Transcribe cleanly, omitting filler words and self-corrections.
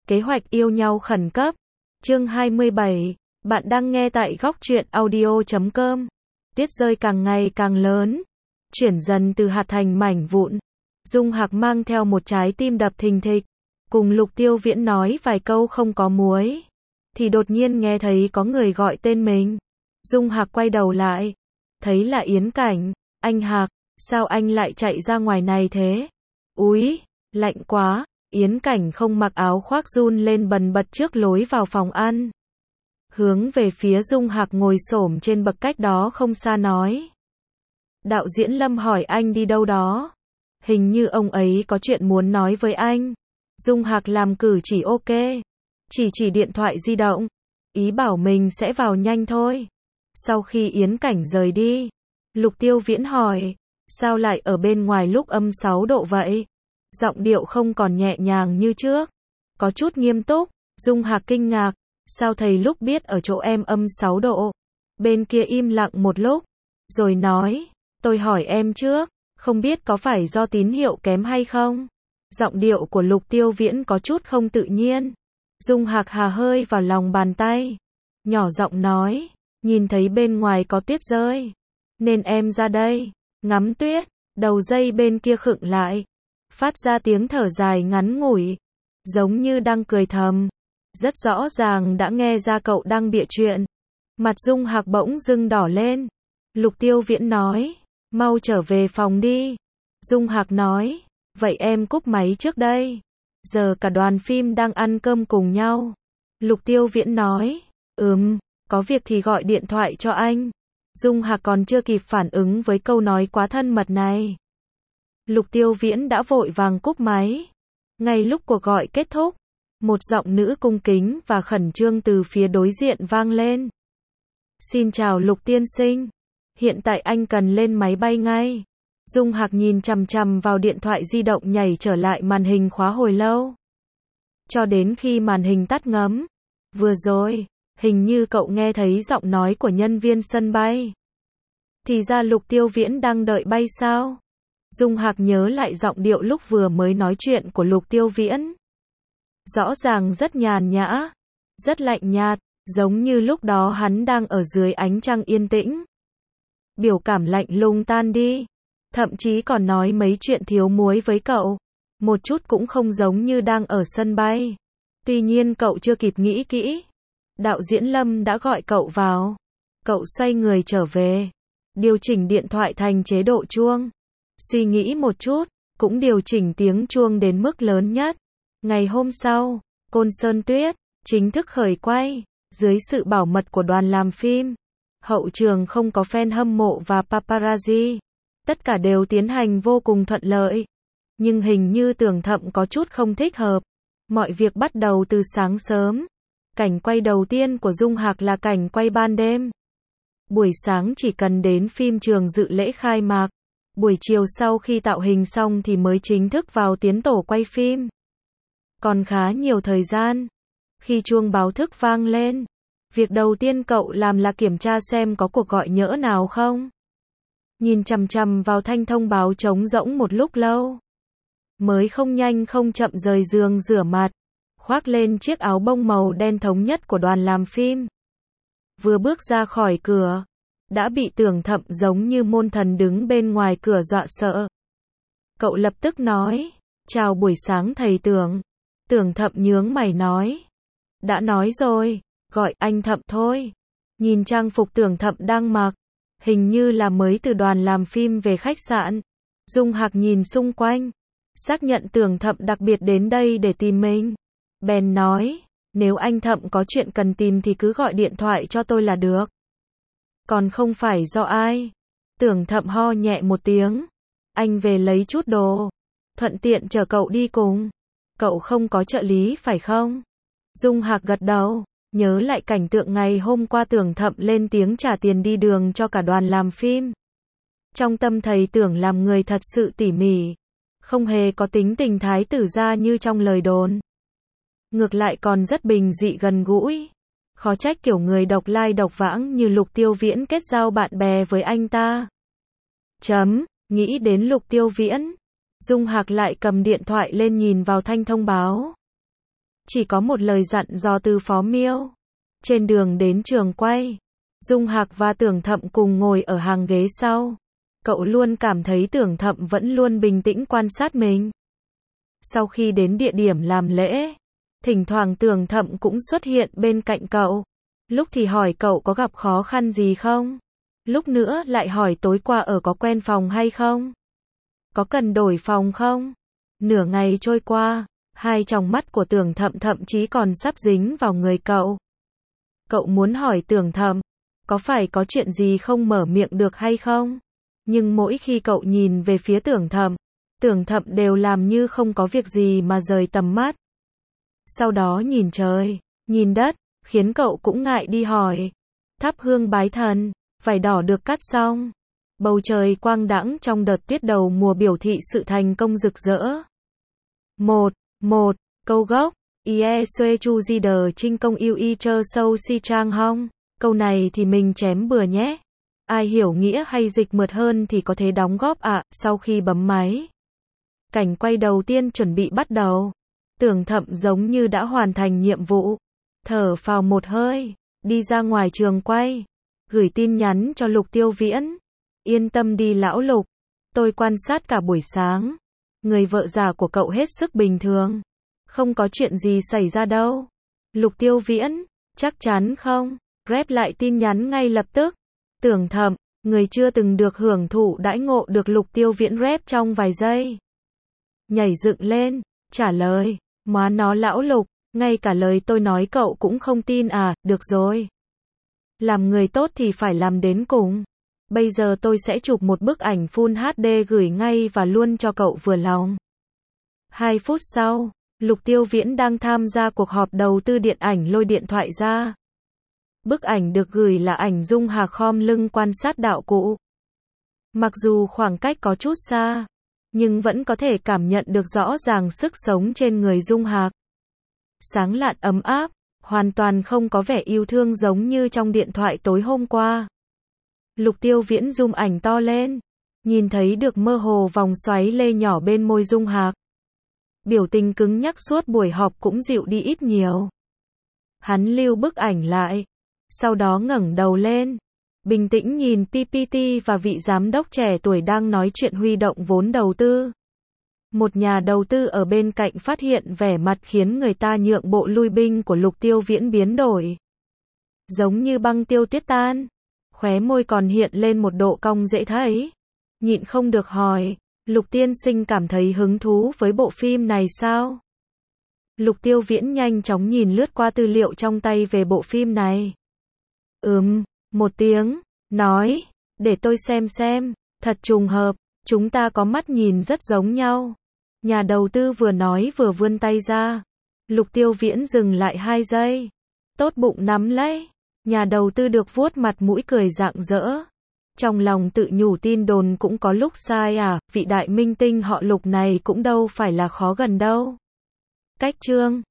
Kế hoạch yêu nhau khẩn cấp. Chương 27. Bạn đang nghe tại góc truyện audio.com. Tuyết rơi càng ngày càng lớn, chuyển dần từ hạt thành mảnh vụn. Dung Hạc mang theo một trái tim đập thình thịch, cùng Lục Tiêu Viễn nói vài câu không có muối, thì đột nhiên nghe thấy có người gọi tên mình. Dung Hạc quay đầu lại, thấy là Yến Cảnh. Anh Hạc, sao anh lại chạy ra ngoài này thế? Úi, lạnh quá. Yến Cảnh không mặc áo khoác run lên bần bật trước lối vào phòng ăn, hướng về phía Dung Hạc ngồi xổm trên bậc cách đó không xa nói. Đạo diễn Lâm hỏi anh đi đâu đó. Hình như ông ấy có chuyện muốn nói với anh. Dung Hạc làm cử chỉ ok, chỉ điện thoại di động, ý bảo mình sẽ vào nhanh thôi. Sau khi Yến Cảnh rời đi, Lục Tiêu Viễn hỏi, sao lại ở bên ngoài lúc âm 6 độ vậy? Giọng điệu không còn nhẹ nhàng như trước, có chút nghiêm túc. Dung Hạc kinh ngạc, sao thầy lúc biết ở chỗ em âm 6 độ? Bên kia im lặng một lúc, rồi nói, tôi hỏi em trước, không biết có phải do tín hiệu kém hay không? Giọng điệu của Lục Tiêu Viễn có chút không tự nhiên. Dung Hạc hà hơi vào lòng bàn tay, nhỏ giọng nói, nhìn thấy bên ngoài có tuyết rơi, nên em ra đây ngắm tuyết. Đầu dây bên kia khựng lại, phát ra tiếng thở dài ngắn ngủi, giống như đang cười thầm. Rất rõ ràng đã nghe ra cậu đang bịa chuyện. Mặt Dung Hạc bỗng dưng đỏ lên. Lục Tiêu Viễn nói, mau trở về phòng đi. Dung Hạc nói, vậy em cúp máy trước đây. Giờ cả đoàn phim đang ăn cơm cùng nhau. Lục Tiêu Viễn nói, có việc thì gọi điện thoại cho anh. Dung Hạc còn chưa kịp phản ứng với câu nói quá thân mật này, Lục Tiêu Viễn đã vội vàng cúp máy. Ngay lúc cuộc gọi kết thúc, một giọng nữ cung kính và khẩn trương từ phía đối diện vang lên. Xin chào Lục tiên sinh, hiện tại anh cần lên máy bay ngay. Dung Hạc nhìn chằm chằm vào điện thoại di động nhảy trở lại màn hình khóa hồi lâu, cho đến khi màn hình tắt ngấm. Vừa rồi, hình như cậu nghe thấy giọng nói của nhân viên sân bay. Thì ra Lục Tiêu Viễn đang đợi bay sao? Dung Hạc nhớ lại giọng điệu lúc vừa mới nói chuyện của Lục Tiêu Viễn. Rõ ràng rất nhàn nhã, rất lạnh nhạt, giống như lúc đó hắn đang ở dưới ánh trăng yên tĩnh. Biểu cảm lạnh lùng tan đi, thậm chí còn nói mấy chuyện thiếu muối với cậu, một chút cũng không giống như đang ở sân bay. Tuy nhiên cậu chưa kịp nghĩ kỹ, đạo diễn Lâm đã gọi cậu vào. Cậu xoay người trở về, điều chỉnh điện thoại thành chế độ chuông. Suy nghĩ một chút, cũng điều chỉnh tiếng chuông đến mức lớn nhất. Ngày hôm sau, Côn Sơn Tuyết chính thức khởi quay, dưới sự bảo mật của đoàn làm phim. Hậu trường không có fan hâm mộ và paparazzi. Tất cả đều tiến hành vô cùng thuận lợi. Nhưng hình như Tưởng Thậm có chút không thích hợp. Mọi việc bắt đầu từ sáng sớm. Cảnh quay đầu tiên của Dung Hạc là cảnh quay ban đêm. Buổi sáng chỉ cần đến phim trường dự lễ khai mạc. Buổi chiều sau khi tạo hình xong thì mới chính thức vào tiến tổ quay phim. Còn khá nhiều thời gian. Khi chuông báo thức vang lên, việc đầu tiên cậu làm là kiểm tra xem có cuộc gọi nhỡ nào không. Nhìn chằm chằm vào thanh thông báo trống rỗng một lúc lâu, mới không nhanh không chậm rời giường rửa mặt, khoác lên chiếc áo bông màu đen thống nhất của đoàn làm phim. Vừa bước ra khỏi cửa, đã bị Tưởng Thậm giống như môn thần đứng bên ngoài cửa dọa sợ. Cậu lập tức nói, chào buổi sáng thầy Tưởng. Tưởng Thậm nhướng mày nói, đã nói rồi, gọi anh Thậm thôi. Nhìn trang phục Tưởng Thậm đang mặc, hình như là mới từ đoàn làm phim về khách sạn. Dung Hạc nhìn xung quanh, xác nhận Tưởng Thậm đặc biệt đến đây để tìm mình. Bèn nói, nếu anh Thậm có chuyện cần tìm thì cứ gọi điện thoại cho tôi là được. Còn không phải do ai. Tưởng Thậm ho nhẹ một tiếng. Anh về lấy chút đồ, thuận tiện chở cậu đi cùng. Cậu không có trợ lý phải không? Dung Hạc gật đầu, nhớ lại cảnh tượng ngày hôm qua Tưởng Thậm lên tiếng trả tiền đi đường cho cả đoàn làm phim. Trong tâm thầy Tưởng làm người thật sự tỉ mỉ, không hề có tính tình thái tử gia như trong lời đồn. Ngược lại còn rất bình dị gần gũi. Khó trách kiểu người độc lai độc vãng như Lục Tiêu Viễn kết giao bạn bè với anh ta. Nghĩ đến Lục Tiêu Viễn, Dung Hạc lại cầm điện thoại lên nhìn vào thanh thông báo. Chỉ có một lời dặn dò từ Phó Miêu. Trên đường đến trường quay, Dung Hạc và Tưởng Thậm cùng ngồi ở hàng ghế sau. Cậu luôn cảm thấy Tưởng Thậm vẫn luôn bình tĩnh quan sát mình. Sau khi đến địa điểm làm lễ, thỉnh thoảng Tưởng Thậm cũng xuất hiện bên cạnh cậu. Lúc thì hỏi cậu có gặp khó khăn gì không? Lúc nữa lại hỏi tối qua ở có quen phòng hay không? Có cần đổi phòng không? Nửa ngày trôi qua, hai tròng mắt của Tưởng Thậm thậm chí còn sắp dính vào người cậu. Cậu muốn hỏi Tưởng Thậm, có phải có chuyện gì không mở miệng được hay không? Nhưng mỗi khi cậu nhìn về phía Tưởng Thậm đều làm như không có việc gì mà rời tầm mắt. Sau đó nhìn trời, nhìn đất, khiến cậu cũng ngại đi hỏi. Thắp hương bái thần, vải đỏ được cắt xong. Bầu trời quang đãng trong đợt tuyết đầu mùa biểu thị sự thành công rực rỡ. Một câu gốc, Ie Sue Chu Di Đờ Trinh Công Yêu Y Chơ Sâu Si Trang Hong. Câu này thì mình chém bừa nhé. Ai hiểu nghĩa hay dịch mượt hơn thì có thể đóng góp ạ. Sau khi bấm máy, cảnh quay đầu tiên chuẩn bị bắt đầu. Tưởng Thậm giống như đã hoàn thành nhiệm vụ. Thở phào một hơi, đi ra ngoài trường quay, gửi tin nhắn cho Lục Tiêu Viễn. Yên tâm đi lão Lục, tôi quan sát cả buổi sáng. Người vợ già của cậu hết sức bình thường. Không có chuyện gì xảy ra đâu. Lục Tiêu Viễn, chắc chắn không? Rep lại tin nhắn ngay lập tức. Tưởng Thậm, người chưa từng được hưởng thụ đãi ngộ được Lục Tiêu Viễn rep trong vài giây. Nhảy dựng lên, trả lời, má nó lão Lục, ngay cả lời tôi nói cậu cũng không tin à, được rồi. Làm người tốt thì phải làm đến cùng. Bây giờ tôi sẽ chụp một bức ảnh Full HD gửi ngay và luôn cho cậu vừa lòng. 2 phút sau, Lục Tiêu Viễn đang tham gia cuộc họp đầu tư điện ảnh lôi điện thoại ra. Bức ảnh được gửi là ảnh Dung Hạc khom lưng quan sát đạo cụ. Mặc dù khoảng cách có chút xa, nhưng vẫn có thể cảm nhận được rõ ràng sức sống trên người Dung Hạc. Sáng lạn ấm áp, hoàn toàn không có vẻ yêu thương giống như trong điện thoại tối hôm qua. Lục Tiêu Viễn zoom ảnh to lên, nhìn thấy được mơ hồ vòng xoáy lê nhỏ bên môi Dung Hạc. Biểu tình cứng nhắc suốt buổi họp cũng dịu đi ít nhiều. Hắn lưu bức ảnh lại, sau đó ngẩng đầu lên, bình tĩnh nhìn PPT và vị giám đốc trẻ tuổi đang nói chuyện huy động vốn đầu tư. Một nhà đầu tư ở bên cạnh phát hiện vẻ mặt khiến người ta nhượng bộ lui binh của Lục Tiêu Viễn biến đổi. Giống như băng tiêu tuyết tan, khóe môi còn hiện lên một độ cong dễ thấy. Nhịn không được hỏi, Lục tiên sinh cảm thấy hứng thú với bộ phim này sao? Lục Tiêu Viễn nhanh chóng nhìn lướt qua tư liệu trong tay về bộ phim này. Một tiếng, nói, để tôi xem, thật trùng hợp, chúng ta có mắt nhìn rất giống nhau. Nhà đầu tư vừa nói vừa vươn tay ra. Lục Tiêu Viễn dừng lại 2 giây. Tốt bụng nắm lấy. Nhà đầu tư được vuốt mặt mũi cười rạng rỡ. Trong lòng tự nhủ tin đồn cũng có lúc sai à, vị đại minh tinh họ Lục này cũng đâu phải là khó gần đâu. Cách chương